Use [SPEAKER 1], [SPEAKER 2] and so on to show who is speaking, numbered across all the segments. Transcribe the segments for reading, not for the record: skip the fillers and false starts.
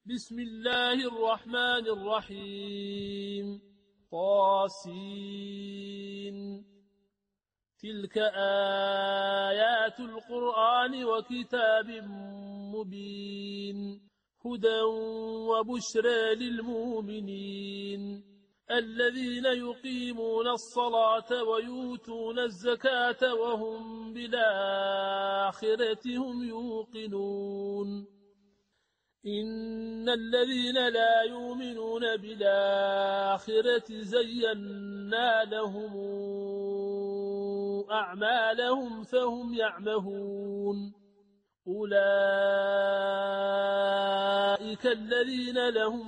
[SPEAKER 1] بسم الله الرحمن الرحيم طاسين تلك آيات القرآن وكتاب مبين هدى وبشرى للمؤمنين الذين يقيمون الصلاة ويؤتون الزكاة وهم بالآخرة هم يوقنون إن الذين لا يؤمنون بالآخرة زينا لهم أعمالهم فهم يعمهون أولئك الذين لهم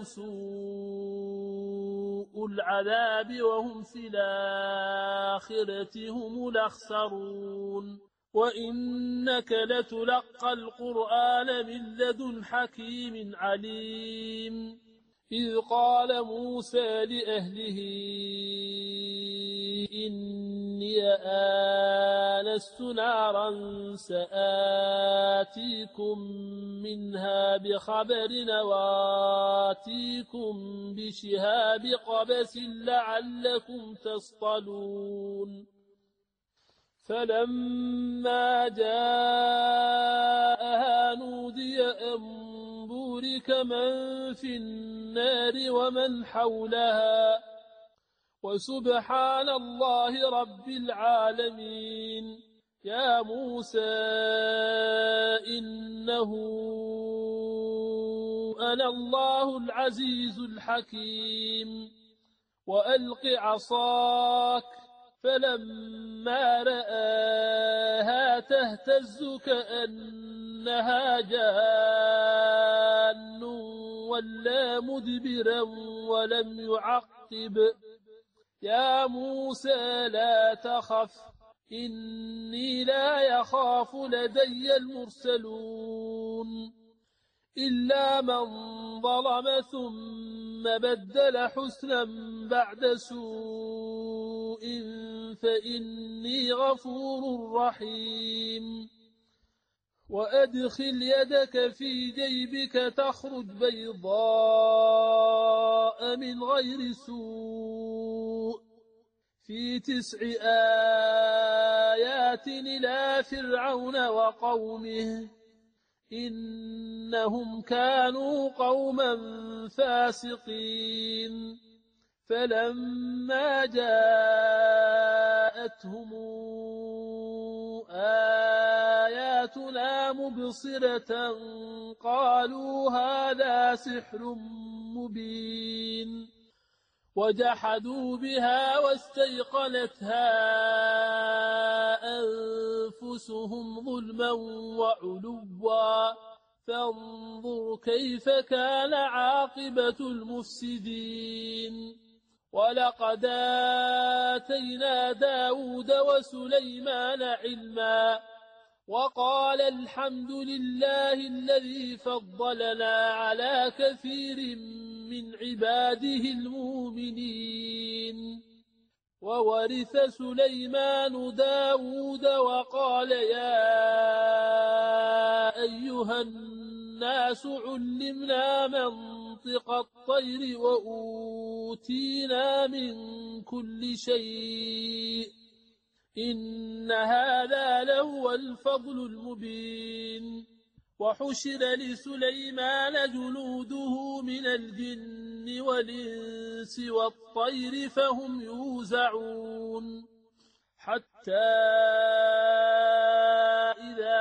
[SPEAKER 1] سوء العذاب وهم في الآخرة هم الأخسرون وإنك لتلقى القرآن من لدن حكيم عليم إذ قال موسى لأهله إني آنست نارا سآتيكم منها بخبر وآتيكم بشهاب قبس لعلكم تصطلون فلما جاءها نودي أن بورك من في النار ومن حولها وسبحان الله رب العالمين يا موسى إنه أنا الله العزيز الحكيم وألق عصاك فلما رآها تهتز كأنها جان ولا مدبرا ولم يعقب يا موسى لا تخف إني لا يخاف لدي المرسلون إلا من ظلم ثم بدل حسنا بعد سوء فإني غفور رحيم وأدخل يدك في جيبك تخرج بيضاء من غير سوء في 9 آيات إلى فرعون وقومه إنهم كانوا قوما فاسقين فلما جاءتهم آياتنا مبصرة قالوا هذا سحر مبين وجحدوا بها واستيقنتها أنفسهم ظلما وعلوا فانظر كيف كان عاقبة المفسدين ولقد آتينا داود وسليمان علما وقال الحمد لله الذي فضلنا على كثير من عباده المؤمنين وورث سليمان داود وقال يا أيها الناس علمنا منطق الطير وأوتينا من كل شيء إن هذا لهو الفضل المبين وحشر لسليمان جنوده من الجن والإنس والطير فهم يوزعون حتى إذا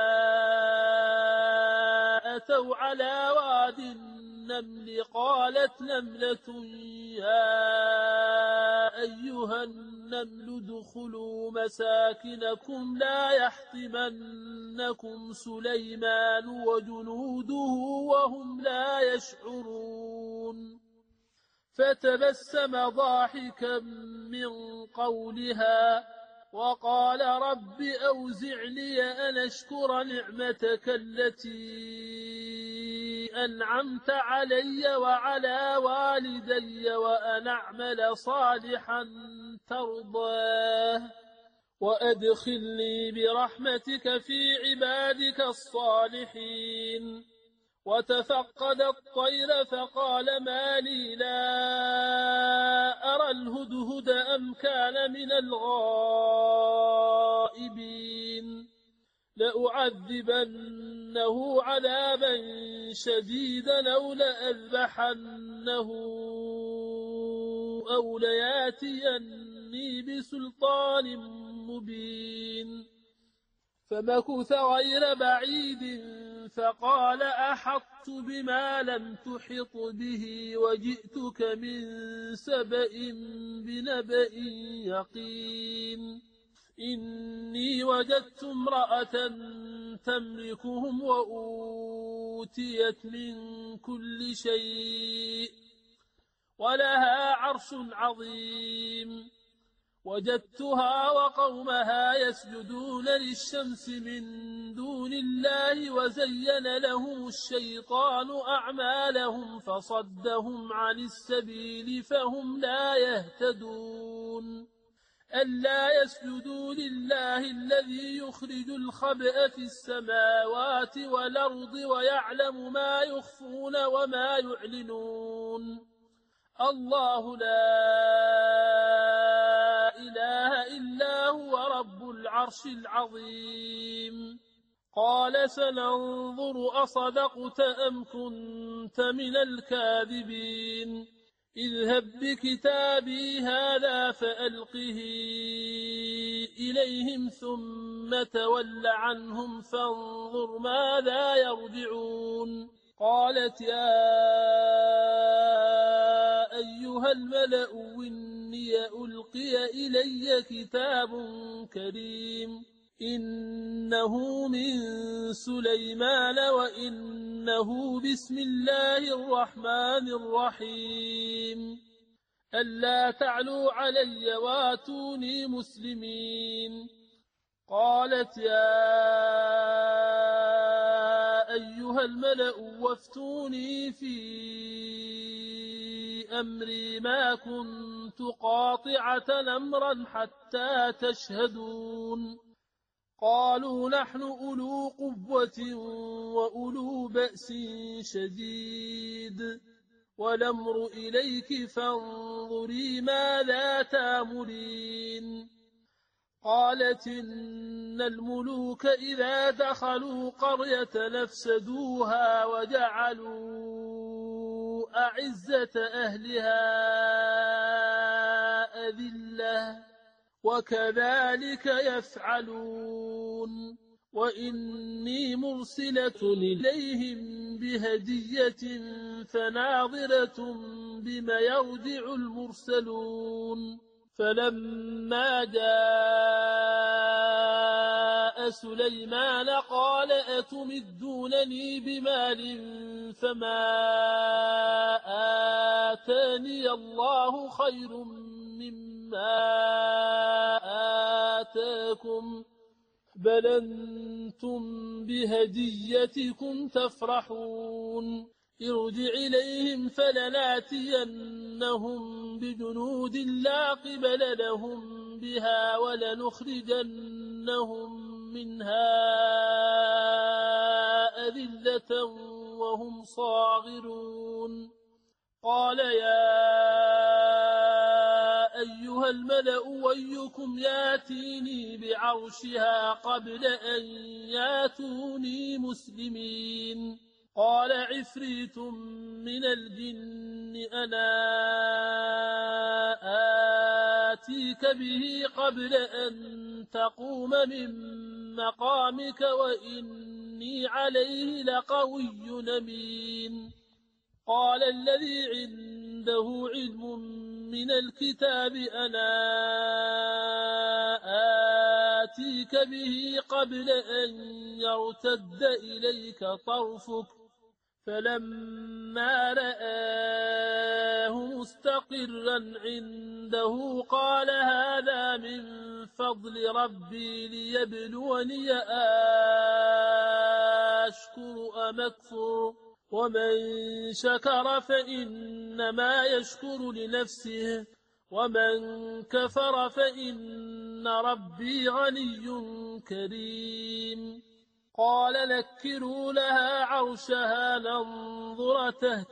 [SPEAKER 1] أتوا على واد النمل قالت نملة يا أيها النمل ادخلوا مساكنكم لا يحطمنكم سليمان وجنوده وهم لا يشعرون فتبسم ضاحكا من قولها وقال رب أوزعني أن أشكر نعمتك التي أنعمت علي وعلى والدي وأن أعمل صالحا ترضاه وأدخلني برحمتك في عبادك الصالحين وتفقد الطير الطير فقال ما لي لا أرى الهدهد أم كان من الغائبين لأعذبنه عذابا شديدا أو لأذبحنه أو لياتيني بسلطان مبين فمكث غير بعيد فقال أحطت بما لم تحط به وجئتك من سبأ بنبأ يقين إني وجدت امرأة تملكهم وأوتيت من كل شيء ولها عرش عظيم وجدتها وقومها يسجدون للشمس من دون الله وزين لهم الشيطان أعمالهم فصدهم عن السبيل فهم لا يهتدون ألا يسجدوا لله الذي يخرج الخبأ في السماوات والأرض ويعلم ما يخفون وما يعلنون الله لا إله إلا هو رب العرش العظيم قال سننظر أصدقت أم كنت من الكاذبين اذهب بكتابي هذا فألقه إليهم ثم تول عنهم فانظر ماذا يرجعون قالت يا أيها الملأ إني ألقي إلي كتاب كريم إنه من سليمان وإنه بسم الله الرحمن الرحيم ألا تعلوا علي واتوني مسلمين قالت يا أيها الملأ وافتوني في أمري ما كنت قاطعة أمرا حتى تشهدون قالوا نحن أولو قوة وأولو بأس شديد والأمر إليك فانظري ماذا تأمرين قالت إن الملوك إذا دخلوا قرية نفسدوها وجعلوا أعزة أهلها أذلة وكذلك يفعلون وإني مرسلة إليهم بهدية فناظرة بما يرجع المرسلون فلما جاء سليمان قال أتمدونني بمال فما آتاني الله خير مما آتاكم بل أنتم بهديتكم تفرحون ارجع إليهم فلناتينهم بجنود لا قبل لهم بها ولنخرجنهم منها أذلة وهم صاغرون قال يا أيها الملأ أيكم ياتيني بعرشها قبل أن ياتوني مسلمين قال عفريت من الجن أنا آتيك به قبل أن تقوم من مقامك وإني عليه لقوي أمين قال الذي عنده علم من الكتاب أنا آتيك به قبل أن يرتد إليك طرفك فلما رآه مستقرا عنده قال هذا من فضل ربي ليبلوني أشكر أم أكفر ومن شكر فإنما يشكر لنفسه ومن كفر فإن ربي غني كريم قال نكروا لها عرشها ننظر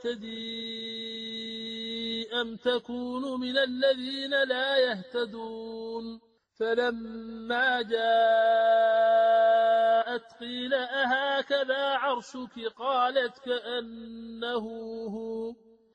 [SPEAKER 1] تهتدي أم تكون من الذين لا يهتدون فلما جاءت قيل أهكذا عرشك قالت كأنه هو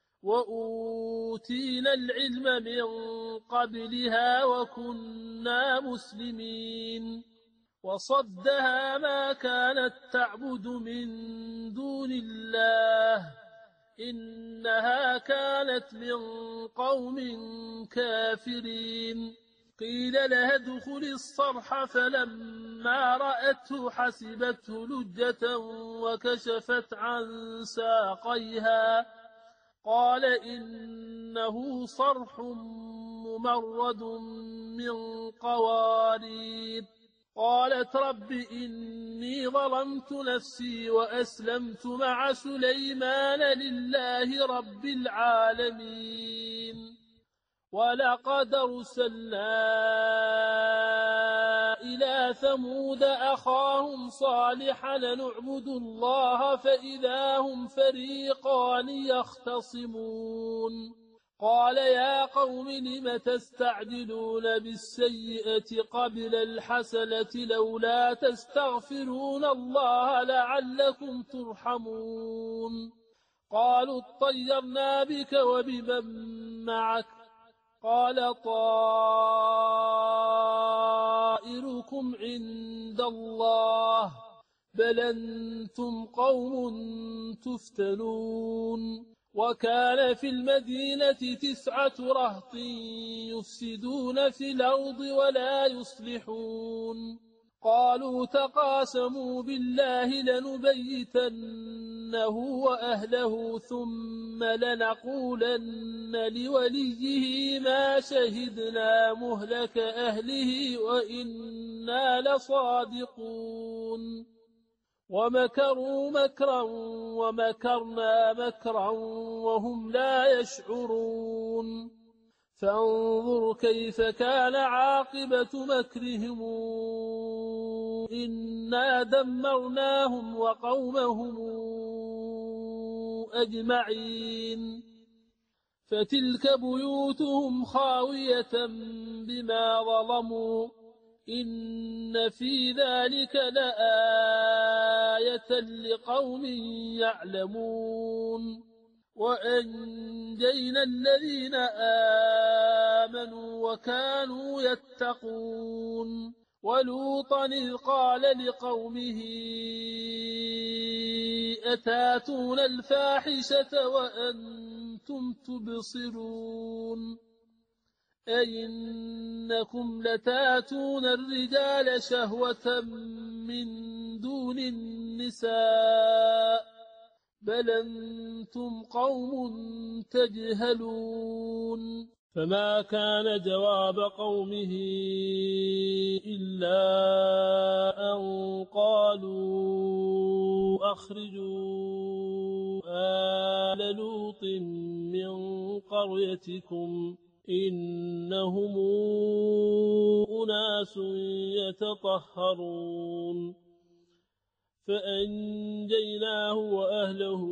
[SPEAKER 1] وأوتينا العلم من قبلها وكنا مسلمين وصدها ما كانت تعبد من دون الله إنها كانت من قوم كافرين قيل لها ادخل الصرح فلما رأته حسبته لجة وكشفت عن ساقيها قال إنه صرح ممرد من قوارير قالت رب إني ظلمت نفسي وأسلمت مع سليمان لله رب العالمين ولقد أرسلنا إلى ثمود أخاهم صالحا نعبد الله فإذا هم فريقان يختصمون قال يا قوم لم تستعجلون بالسيئة قبل الحسنة لولا تستغفرون الله لعلكم ترحمون قالوا اطيرنا بك وبمن معك قال طائركم عند الله بل أنتم قوم تفتنون وكان في المدينة 9 رهط يفسدون في الأرض ولا يصلحون قالوا تقاسموا بالله لنبيتنه وأهله ثم لنقولن لوليه ما شهدنا مهلك أهله وإنا لصادقون ومكروا مكرا ومكرنا مكرا وهم لا يشعرون فانظر كيف كان عاقبة مكرهم إنا دمرناهم وقومهم أجمعين فتلك بيوتهم خاوية بما ظلموا إن في ذلك لآية لقوم يعلمون وأنجينا الذين آمنوا وكانوا يتقون ولوطا إذ قال لقومه أتاتون الفاحشة وأنتم تبصرون أئنكم لتاتون الرجال شهوة من دون النساء بل أنتم قوم تجهلون فما كان جواب قومه إلا أن قالوا أخرجوا آل لوط من قريتكم إنهم أناس يتطهرون فأنجيناه وأهله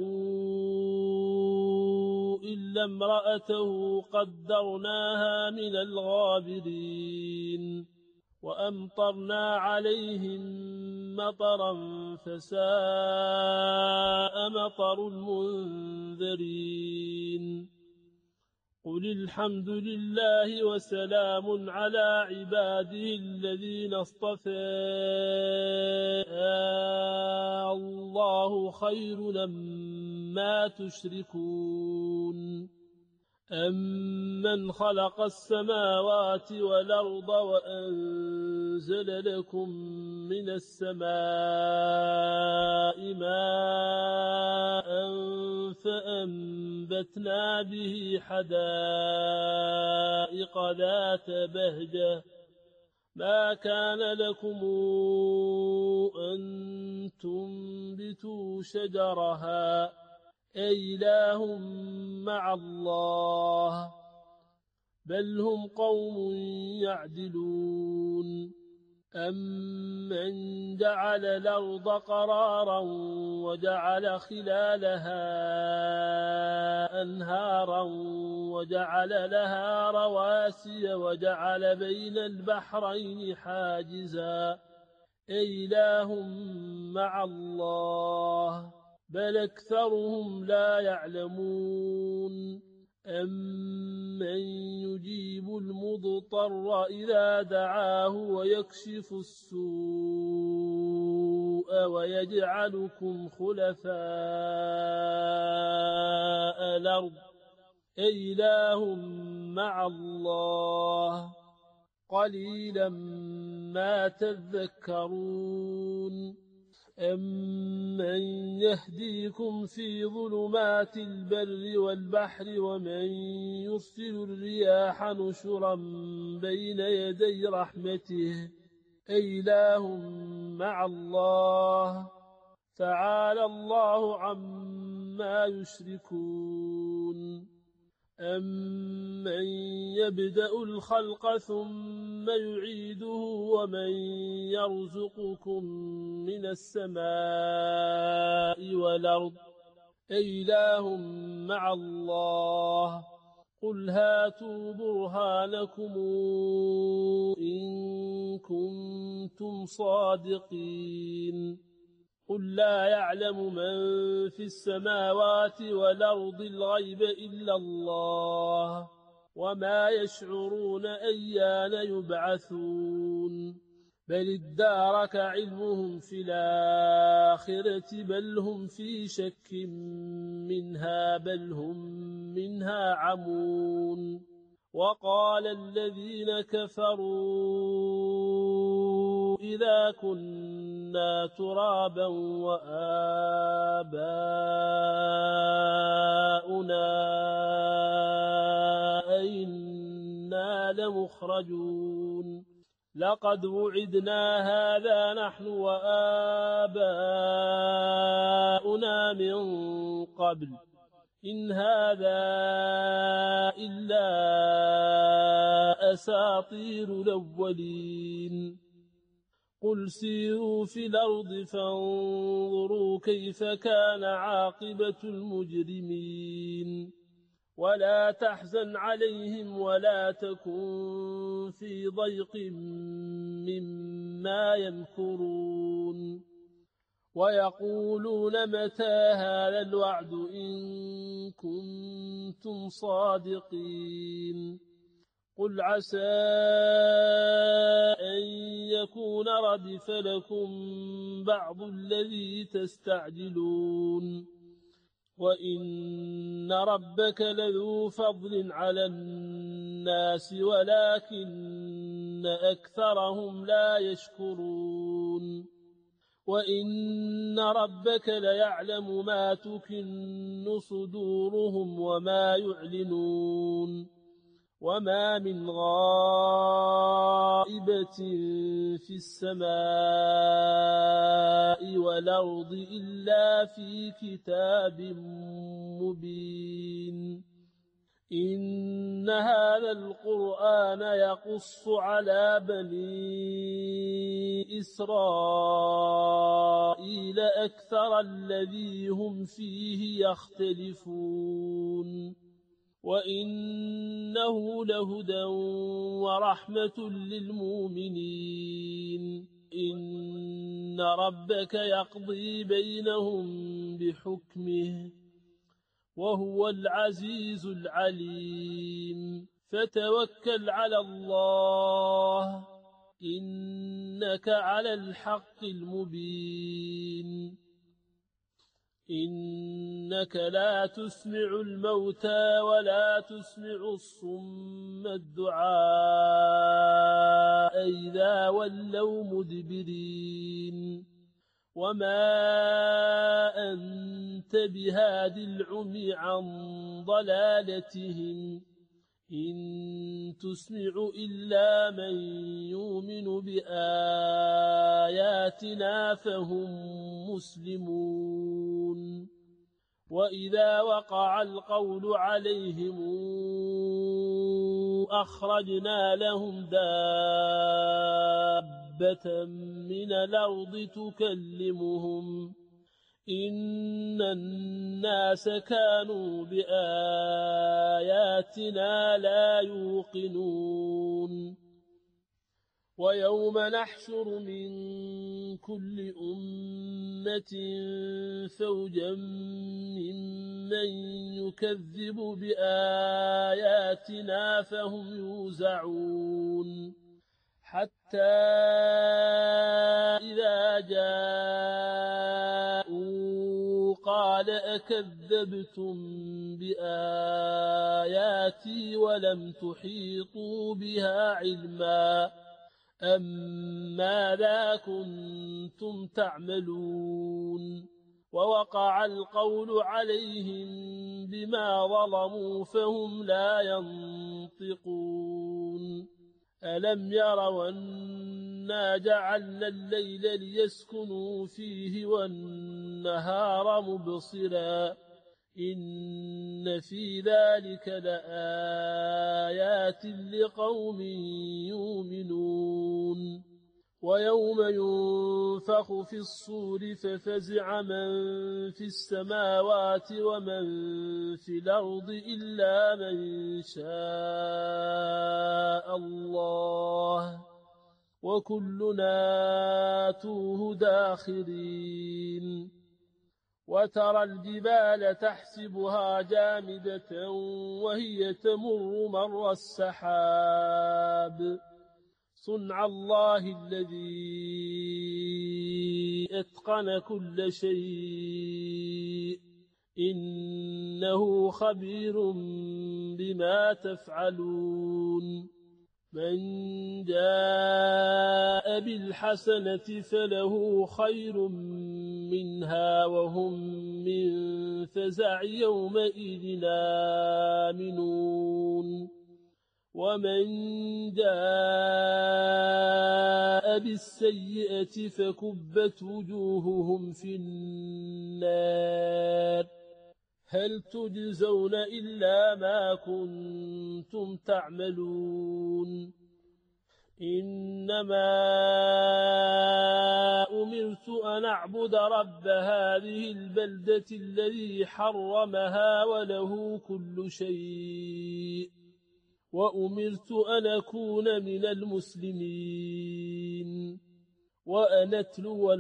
[SPEAKER 1] إلا امرأته قدرناها من الغابرين وأمطرنا عليهم مطرا فساء مطر المنذرين قل الحمد لله وسلام على عباده الذين اصطفى الله خير أما تشركون أمن خلق السماوات والأرض وأنزل لكم من السماء ماء فأنبتنا به حدائق ذات بهجة ما كان لكم أن تنبتوا شجرها أإله مع الله بل هم قوم يعدلون أَمَّنْ جَعَلَ الْأَرْضَ قَرَارًا وَجَعَلَ خِلَالَهَا أَنْهَارًا وَجَعَلَ لَهَا رَوَاسِيَ وَجَعَلَ بَيْنَ الْبَحْرَيْنِ حَاجِزًا أَإِلَٰهٌ مَّعَ اللَّهِ بَلْ أَكْثَرُهُمْ لَا يَعْلَمُونَ أَمَّن يُجِيبُ الْمُضْطَرَّ إِذَا دَعَاهُ وَيَكْشِفُ السُّوءَ وَيَجْعَلُكُمْ خُلَفَاءَ الْأَرْضِ أَإِلَٰهٌ مَّعَ اللَّهِ قَلِيلًا مَا تَذَكَّرُونَ أَمَّن يَهْدِيكُمْ فِي ظُلُمَاتِ الْبَرِّ وَالْبَحْرِ وَمَن يُرْسِلُ الرِّيَاحَ نُشُرًا بَيْنَ يَدَيْ رَحْمَتِهِ أَإِلَٰهٌ مَّعَ اللَّهِ تَعَالَى اللَّهُ عَمَّا يُشْرِكُونَ أَمَّن يَبْدَأُ الْخَلْقَ ثُمَّ يُعِيدُهُ وَمَن يَرْزُقُكُم مِّنَ السَّمَاءِ وَالْأَرْضِ أَإِلَٰهٌ مَّعَ اللَّهِ قُلْ هَاتُوا بُرْهَانَكُمْ إِن كُنتُمْ صَادِقِينَ قُل لا يَعْلَمُ مَن فِي السَّمَاوَاتِ وَالْأَرْضِ الْغَيْبَ إِلَّا اللَّهُ وَمَا يَشْعُرُونَ أَيَّانَ يُبْعَثُونَ بَلِ ادَّارَكَ عِلْمُهُمْ فِي الْآخِرَةِ بَلْ هُمْ فِي شَكٍّ مِّنْهَا بَلْ هُمْ مِنْهَا عَمُونَ وَقَالَ الَّذِينَ كَفَرُوا إِذَا كُنَّا تُرَابًا وَآبَاؤُنَا أَإِنَّا لَمُخْرَجُونَ لَقَدْ وُعِدْنَا هَٰذَا نَحْنُ وَآبَاؤُنَا مِن قَبْلُ إِنْ هَٰذَا إِلَّا أَسَاطِيرُ الْأَوَّلِينَ قُلْ سِيرُوا فِي الْأَرْضِ فَانظُرُوا كَيْفَ كَانَ عَاقِبَةُ الْمُجْرِمِينَ وَلَا تَحْزَنْ عَلَيْهِمْ وَلَا تَكُن فِي ضَيْقٍ مِّمَّا يَمْكُرُونَ وَيَقُولُونَ مَتَىٰ هَٰذَا الْوَعْدُ إِن كُنتُمْ صَادِقِينَ قُلْ عَسَىٰ أَن يَكُونَ رَدِفَ لَكُم بَعْضُ الَّذِي تَسْتَعْجِلُونَ وَإِنَّ رَبَّكَ لَذُو فَضْلٍ عَلَى النَّاسِ وَلَٰكِنَّ أَكْثَرَهُمْ لَا يَشْكُرُونَ وَإِنَّ رَبَّكَ لَيَعْلَمُ مَا تُكِنُّ صُدُورُهُمْ وَمَا يُعْلِنُونَ وَمَا مِنْ غَائِبَةٍ فِي السَّمَاءِ وَالْأَرْضِ إِلَّا فِي كِتَابٍ مُّبِينٍ إِنَّ هَٰذَا الْقُرْآنَ يَقُصُّ عَلَىٰ بَنِي إِسْرَائِيلَ أَكْثَرَ الَّذِي هُمْ فِيهِ يَخْتَلِفُونَ وَإِنَّهُ لَهُدًى وَرَحْمَةٌ لِّلْمُؤْمِنِينَ إِنَّ رَبَّكَ يَقْضِي بَيْنَهُم بِحُكْمِهِ وَهُوَ الْعَزِيزُ الْعَلِيمُ فَتَوَكَّلْ عَلَى اللَّهِ إِنَّكَ عَلَى الْحَقِّ الْمُبِينِ إِنَّكَ لَا تُسْمِعُ الْمَوْتَىٰ وَلَا تُسْمِعُ الصُّمَّ الدُّعَاءَ إِذَا وَلَّوْا مُدْبِرِينَ وَمَا أَنتَ بِهَادِ الْعُمْيِ عَن ضَلَالَتِهِمْ إِن تُسْمِعُ إِلَّا مَن يُؤْمِنُ بِآيَاتِنَا فَهُم مُّسْلِمُونَ وَإِذَا وَقَعَ الْقَوْلُ عَلَيْهِمْ أَخْرَجْنَا لَهُمْ دَابَّةً دابة من الأرض تكلمهم إن الناس كانوا بآياتنا لا يوقنون ويوم نحشر من كل أمة فوجا ممن يكذب بآياتنا فهم يوزعون حتى إذا جاءوا قال أكذبتم بآياتي ولم تحيطوا بها علما أم ماذا كنتم تعملون ووقع القول عليهم بما ظلموا فهم لا ينطقون ألم يروا أنا جعلنا الليل ليسكنوا فيه والنهار مبصرا إن في ذلك لآيات لقوم يؤمنون ويوم ينفخ في الصور ففزع من في السماوات ومن في الأرض إلا من شاء الله وكلنا آتوه داخرين وترى الجبال تحسبها جامدة وهي تمر مر السحاب صنع الله الذي أتقن كل شيء إنه خبير بما تفعلون من جاء بالحسنة فله خير منها وهم من فزع يومئذ آمنون ومن جاء بالسيئة فكبت وجوههم في النار هل تجزون إلا ما كنتم تعملون إنما أمرت أن أعبد رب هذه البلدة الذي حرمها وله كل شيء وأمرت أن أكون من المسلمين وأن أتلو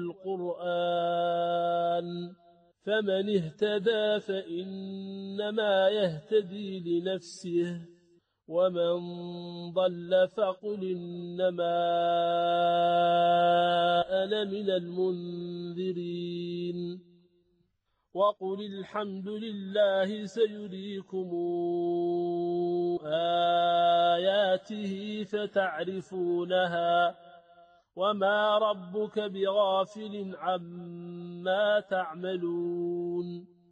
[SPEAKER 1] القرآن فمن اهتدى فإنما يهتدي لنفسه ومن ضل فقل إنما أنا من المنذرين وقل الحمد لله سيريكم آياته فتعرفونها وما ربك بغافل عما تعملون